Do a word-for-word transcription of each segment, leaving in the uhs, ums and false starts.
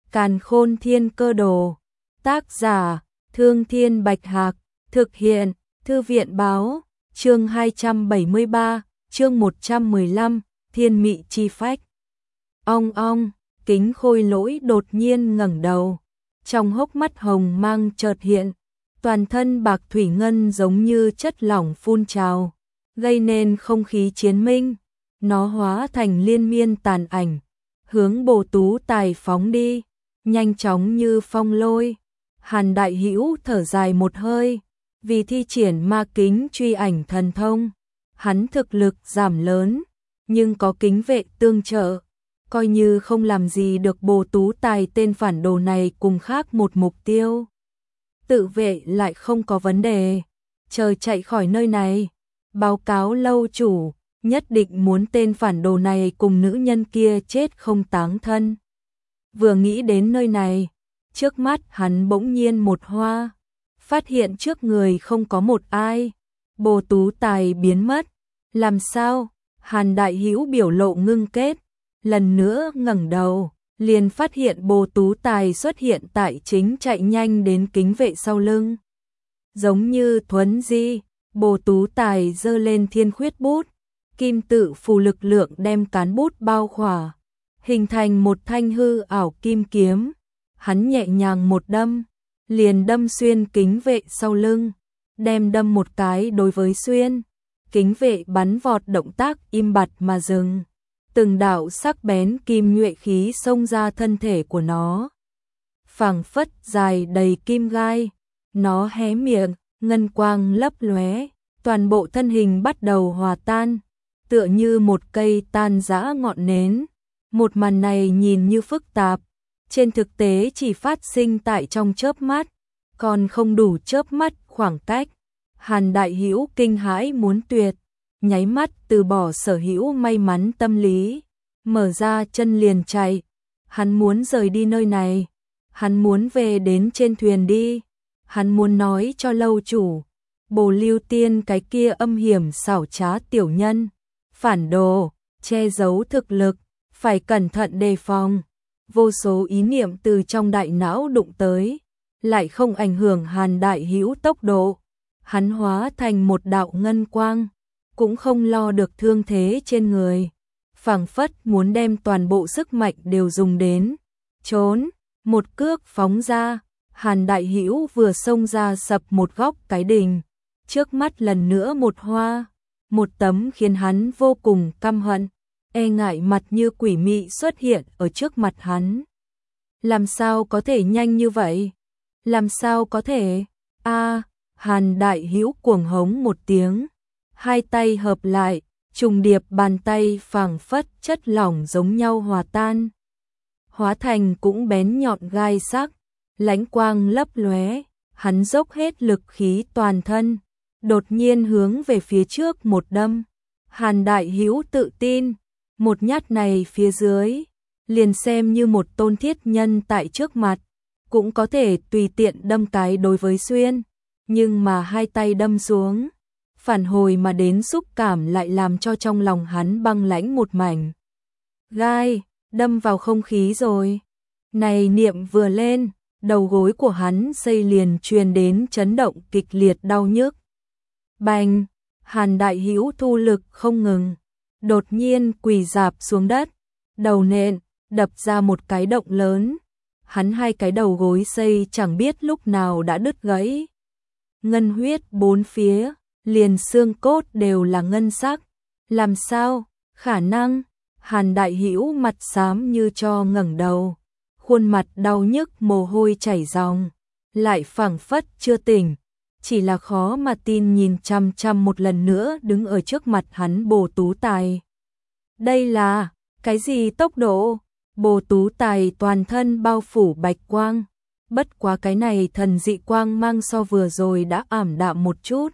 Càn Khôn Thiên Cơ Đồ. Tác giả: Thương Thiên Bạch Hạc. Thực hiện: Thư viện báo. Chương hai trăm bảy mươi ba, chương một trăm mười lăm, Thiên Mị Chi Phách. Ong ong, Kính Khôi Lỗi đột nhiên ngẩng đầu, trong hốc mắt hồng mang chợt hiện, toàn thân bạc thủy ngân giống như chất lỏng phun trào, gây nên không khí chiến minh. Nó hóa thành liên miên tàn ảnh, hướng Bồ Tú Tài phóng đi, nhanh chóng như phong lôi. Hàn Đại Hữu thở dài một hơi, vì thi triển ma kính truy ảnh thần thông, hắn thực lực giảm lớn, nhưng có kính vệ tương trợ, coi như không làm gì được Bồ Tú Tài tên phản đồ này cùng khác một mục tiêu. Tự vệ lại không có vấn đề, chờ chạy khỏi nơi này, báo cáo lâu chủ, nhất định muốn tên phản đồ này cùng nữ nhân kia chết không táng thân. Vừa nghĩ đến nơi này, trước mắt hắn bỗng nhiên một hoa, phát hiện trước người không có một ai. Bồ Tú Tài biến mất. Làm sao? Hàn Đại Hữu biểu lộ ngưng kết, lần nữa ngẩng đầu, liền phát hiện Bồ Tú Tài xuất hiện tại chính chạy nhanh đến kính vệ sau lưng. Giống như thuấn di, Bồ Tú Tài giơ lên thiên khuyết bút, kim tự phù lực lượng đem cán bút bao khỏa, hình thành một thanh hư ảo kim kiếm. Hắn nhẹ nhàng một đâm, liền đâm xuyên kính vệ sau lưng, đem đâm một cái đối với xuyên. Kính vệ bắn vọt động tác im bặt mà dừng, từng đạo sắc bén kim nhuệ khí xông ra thân thể của nó, phảng phất dài đầy kim gai. Nó hé miệng, ngân quang lấp lóe, toàn bộ thân hình bắt đầu hòa tan, tựa như một cây tan rã ngọn nến. Một màn này nhìn như phức tạp, trên thực tế chỉ phát sinh tại trong chớp mắt, còn không đủ chớp mắt khoảng cách. Hàn Đại Hữu kinh hãi muốn tuyệt, nháy mắt từ bỏ sở hữu may mắn tâm lý, mở ra chân liền chạy. Hắn muốn rời đi nơi này, hắn muốn về đến trên thuyền đi, hắn muốn nói cho lâu chủ, Bồ Lưu Tiên cái kia âm hiểm xảo trá tiểu nhân, phản đồ, che giấu thực lực, phải cẩn thận đề phòng. Vô số ý niệm từ trong đại não đụng tới, lại không ảnh hưởng Hàn Đại Hữu tốc độ. Hắn hóa thành một đạo ngân quang, cũng không lo được thương thế trên người, phảng phất muốn đem toàn bộ sức mạnh đều dùng đến. Trốn, một cước phóng ra, Hàn Đại Hữu vừa xông ra sập một góc cái đình, trước mắt lần nữa một hoa, một tấm khiến hắn vô cùng căm hận, e ngại mặt như quỷ mị xuất hiện ở trước mặt hắn. Làm sao có thể nhanh như vậy? Làm sao có thể? A, Hàn Đại Hữu cuồng hống một tiếng, hai tay hợp lại, trùng điệp bàn tay phảng phất chất lỏng giống nhau hòa tan, hóa thành cũng bén nhọn gai sắc, lãnh quang lấp lóe. Hắn dốc hết lực khí toàn thân, đột nhiên hướng về phía trước một đâm. Hàn Đại Hữu tự tin, một nhát này phía dưới, liền xem như một tôn thiết nhân tại trước mặt, cũng có thể tùy tiện đâm cái đối với xuyên. Nhưng mà hai tay đâm xuống, phản hồi mà đến xúc cảm lại làm cho trong lòng hắn băng lãnh một mảnh. Gai, đâm vào không khí rồi. Này niệm vừa lên, đầu gối của hắn xây liền truyền đến chấn động kịch liệt đau nhức. Bành, Hàn Đại Hữu thu lực không ngừng, đột nhiên quỳ rạp xuống đất, đầu nện, đập ra một cái động lớn. Hắn hai cái đầu gối xây chẳng biết lúc nào đã đứt gãy. Ngân huyết bốn phía, liền xương cốt đều là ngân sắc. Làm sao? Khả năng? Hàn Đại Hữu mặt xám như tro ngẩng đầu, khuôn mặt đau nhức mồ hôi chảy ròng, lại phảng phất chưa tỉnh, chỉ là khó mà tin nhìn chăm chăm một lần nữa đứng ở trước mặt hắn Bồ Tú Tài. Đây là cái gì tốc độ? Bồ Tú Tài toàn thân bao phủ bạch quang, bất quá cái này thần dị quang mang so vừa rồi đã ảm đạm một chút.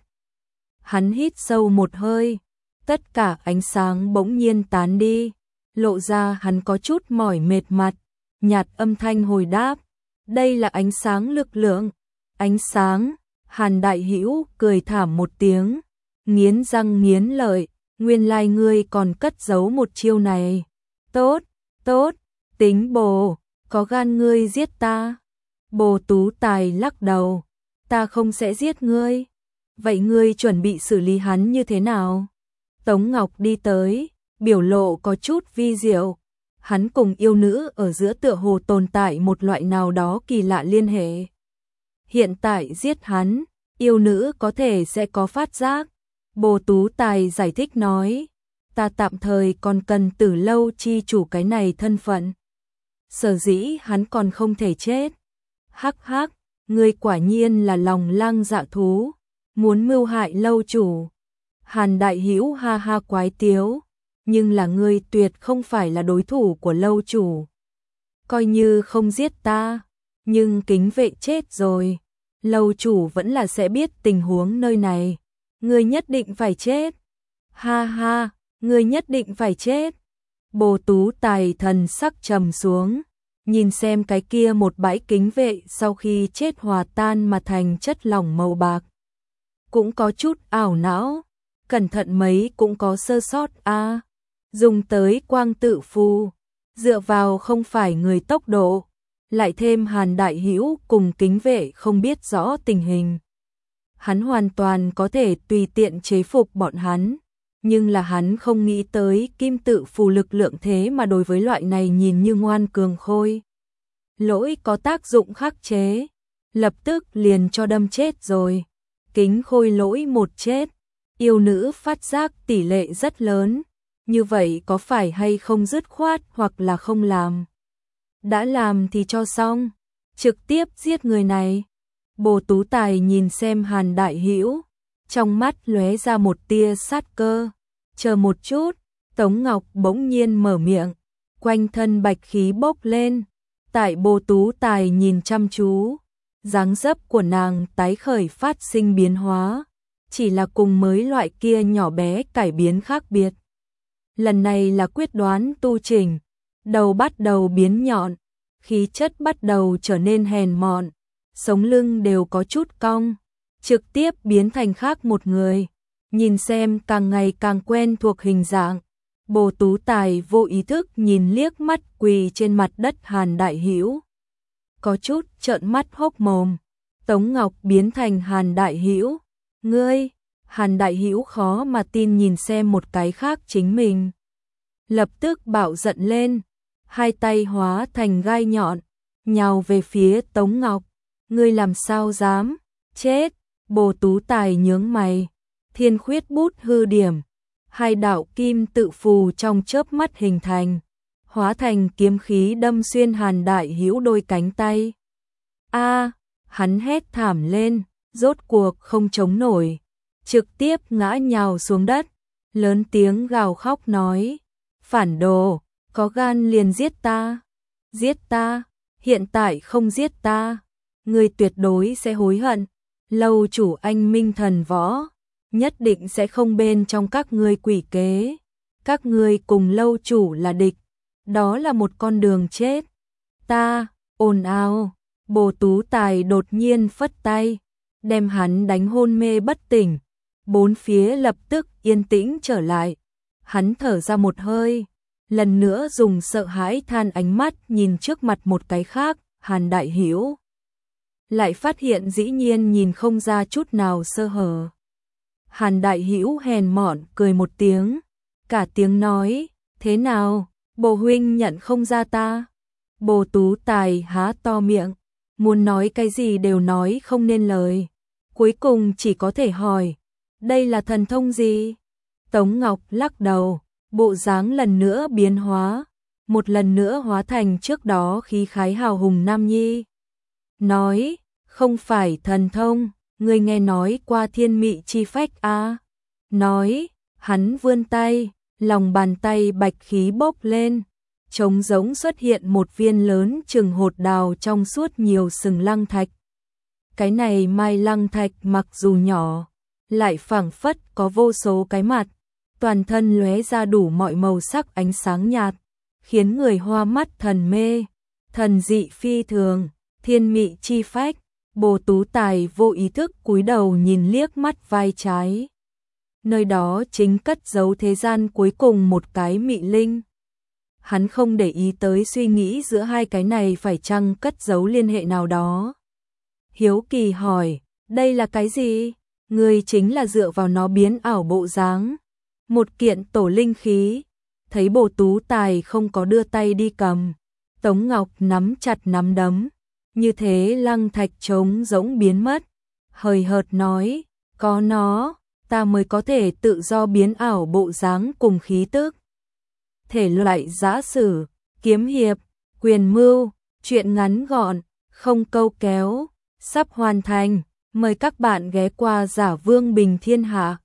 Hắn hít sâu một hơi, tất cả ánh sáng bỗng nhiên tán đi, lộ ra hắn có chút mỏi mệt mặt, nhạt âm thanh hồi đáp, đây là ánh sáng lực lượng. Ánh sáng? Hàn Đại Hữu cười thảm một tiếng, nghiến răng nghiến lợi, nguyên lai ngươi còn cất giấu một chiêu này. Tốt, tốt, tính bồ, có gan ngươi giết ta. Bồ Tú Tài lắc đầu, ta không sẽ giết ngươi. Vậy ngươi chuẩn bị xử lý hắn như thế nào? Tống Ngọc đi tới, biểu lộ có chút vi diệu. Hắn cùng yêu nữ ở giữa tựa hồ tồn tại một loại nào đó kỳ lạ liên hệ. Hiện tại giết hắn, yêu nữ có thể sẽ có phát giác. Bồ Tú Tài giải thích nói, ta tạm thời còn cần Tử Lâu chi chủ cái này thân phận. Sở dĩ hắn còn không thể chết. Hắc hắc, ngươi quả nhiên là lòng lang dạ thú, muốn mưu hại lâu chủ. Hàn Đại Hữu ha ha quái tiếu, nhưng là ngươi tuyệt không phải là đối thủ của lâu chủ. Coi như không giết ta, nhưng Kính Vệ chết rồi, lâu chủ vẫn là sẽ biết tình huống nơi này. Ngươi nhất định phải chết. Ha ha, ngươi nhất định phải chết. Bồ Tú Tài thần sắc trầm xuống, nhìn xem cái kia một bãi kính vệ sau khi chết hòa tan mà thành chất lỏng màu bạc. Cũng có chút ảo não, cẩn thận mấy cũng có sơ sót a. À, dùng tới quang tự phù, dựa vào không phải người tốc độ, lại thêm Hàn Đại Hữu cùng kính vệ không biết rõ tình hình. Hắn hoàn toàn có thể tùy tiện chế phục bọn hắn, nhưng là hắn không nghĩ tới kim tự phù lực lượng thế mà đối với loại này nhìn như ngoan cường khôi lỗi có tác dụng khắc chế, lập tức liền cho đâm chết rồi. Kính khôi lỗi một chết, yêu nữ phát giác tỷ lệ rất lớn, như vậy có phải hay không dứt khoát hoặc là không làm? Đã làm thì cho xong, trực tiếp giết người này. Bồ Tú Tài nhìn xem Hàn Đại Hữu, trong mắt lóe ra một tia sát cơ. Chờ một chút, Tống Ngọc bỗng nhiên mở miệng, quanh thân bạch khí bốc lên. Tại Bồ Tú Tài nhìn chăm chú, dáng dấp của nàng tái khởi phát sinh biến hóa, chỉ là cùng mới loại kia nhỏ bé cải biến khác biệt. Lần này là quyết đoán tu chỉnh, đầu bắt đầu biến nhọn, khí chất bắt đầu trở nên hèn mọn, sống lưng đều có chút cong, trực tiếp biến thành khác một người. Nhìn xem càng ngày càng quen thuộc hình dạng, Bồ Tú Tài vô ý thức nhìn liếc mắt quỳ trên mặt đất Hàn Đại Hữu, có chút trợn mắt hốc mồm. Tống Ngọc biến thành Hàn Đại Hữu, ngươi? Hàn Đại Hữu khó mà tin nhìn xem một cái khác chính mình, lập tức bạo giận lên, hai tay hóa thành gai nhọn, nhào về phía Tống Ngọc. Ngươi làm sao dám? Chết! Bồ Tú Tài nhướng mày, thiên khuyết bút hư điểm, hai đạo kim tự phù trong chớp mắt hình thành, hóa thành kiếm khí đâm xuyên Hàn Đại Hữu đôi cánh tay. A! Hắn hét thảm lên, rốt cuộc không chống nổi, trực tiếp ngã nhào xuống đất, lớn tiếng gào khóc nói: phản đồ, có gan liền giết ta, giết ta, hiện tại không giết ta, ngươi tuyệt đối sẽ hối hận. Lâu chủ anh minh thần võ, nhất định sẽ không bên trong các ngươi quỷ kế. Các ngươi cùng lâu chủ là địch, đó là một con đường chết. Ta, ồn ào, Bồ Tú Tài đột nhiên phất tay, đem hắn đánh hôn mê bất tỉnh. Bốn phía lập tức yên tĩnh trở lại. Hắn thở ra một hơi, lần nữa dùng sợ hãi than ánh mắt nhìn trước mặt một cái khác, Hàn Đại Hữu. Lại phát hiện dĩ nhiên nhìn không ra chút nào sơ hở. Hàn Đại Hữu hèn mọn cười một tiếng, cả tiếng nói: thế nào, Bồ huynh nhận không ra ta? Bồ Tú Tài há to miệng, muốn nói cái gì đều nói không nên lời, cuối cùng chỉ có thể hỏi: đây là thần thông gì? Tống Ngọc lắc đầu, bộ dáng lần nữa biến hóa, một lần nữa hóa thành trước đó khí khái hào hùng nam nhi. Nói: không phải thần thông, ngươi nghe nói qua thiên mị chi phách a? À? Nói, hắn vươn tay, lòng bàn tay bạch khí bốc lên, trống giống xuất hiện một viên lớn chừng hột đào trong suốt nhiều sừng lăng thạch. Cái này mai lăng thạch mặc dù nhỏ, lại phảng phất có vô số cái mặt, toàn thân lóe ra đủ mọi màu sắc ánh sáng nhạt, khiến người hoa mắt thần mê, thần dị phi thường. Thiên mị chi phách. Bồ Tú Tài vô ý thức cúi đầu nhìn liếc mắt vai trái, nơi đó chính cất giấu thế gian cuối cùng một cái mị linh. hắn không để ý tới suy nghĩ giữa hai cái này phải chăng cất giấu liên hệ nào đó. Hiếu kỳ hỏi, đây là cái gì? Ngươi chính là dựa vào nó biến ảo bộ dáng. Một kiện tổ linh khí. Thấy Bồ Tú Tài không có đưa tay đi cầm, Tống Ngọc nắm chặt nắm đấm, như thế Lăng Thạch trống rỗng biến mất. Hời hợt nói, có nó, ta mới có thể tự do biến ảo bộ dáng cùng khí tức. Thể loại giã sử, kiếm hiệp, quyền mưu, truyện ngắn gọn, không câu kéo, sắp hoàn thành. Mời các bạn ghé qua Giả Vương Bình Thiên Hạ.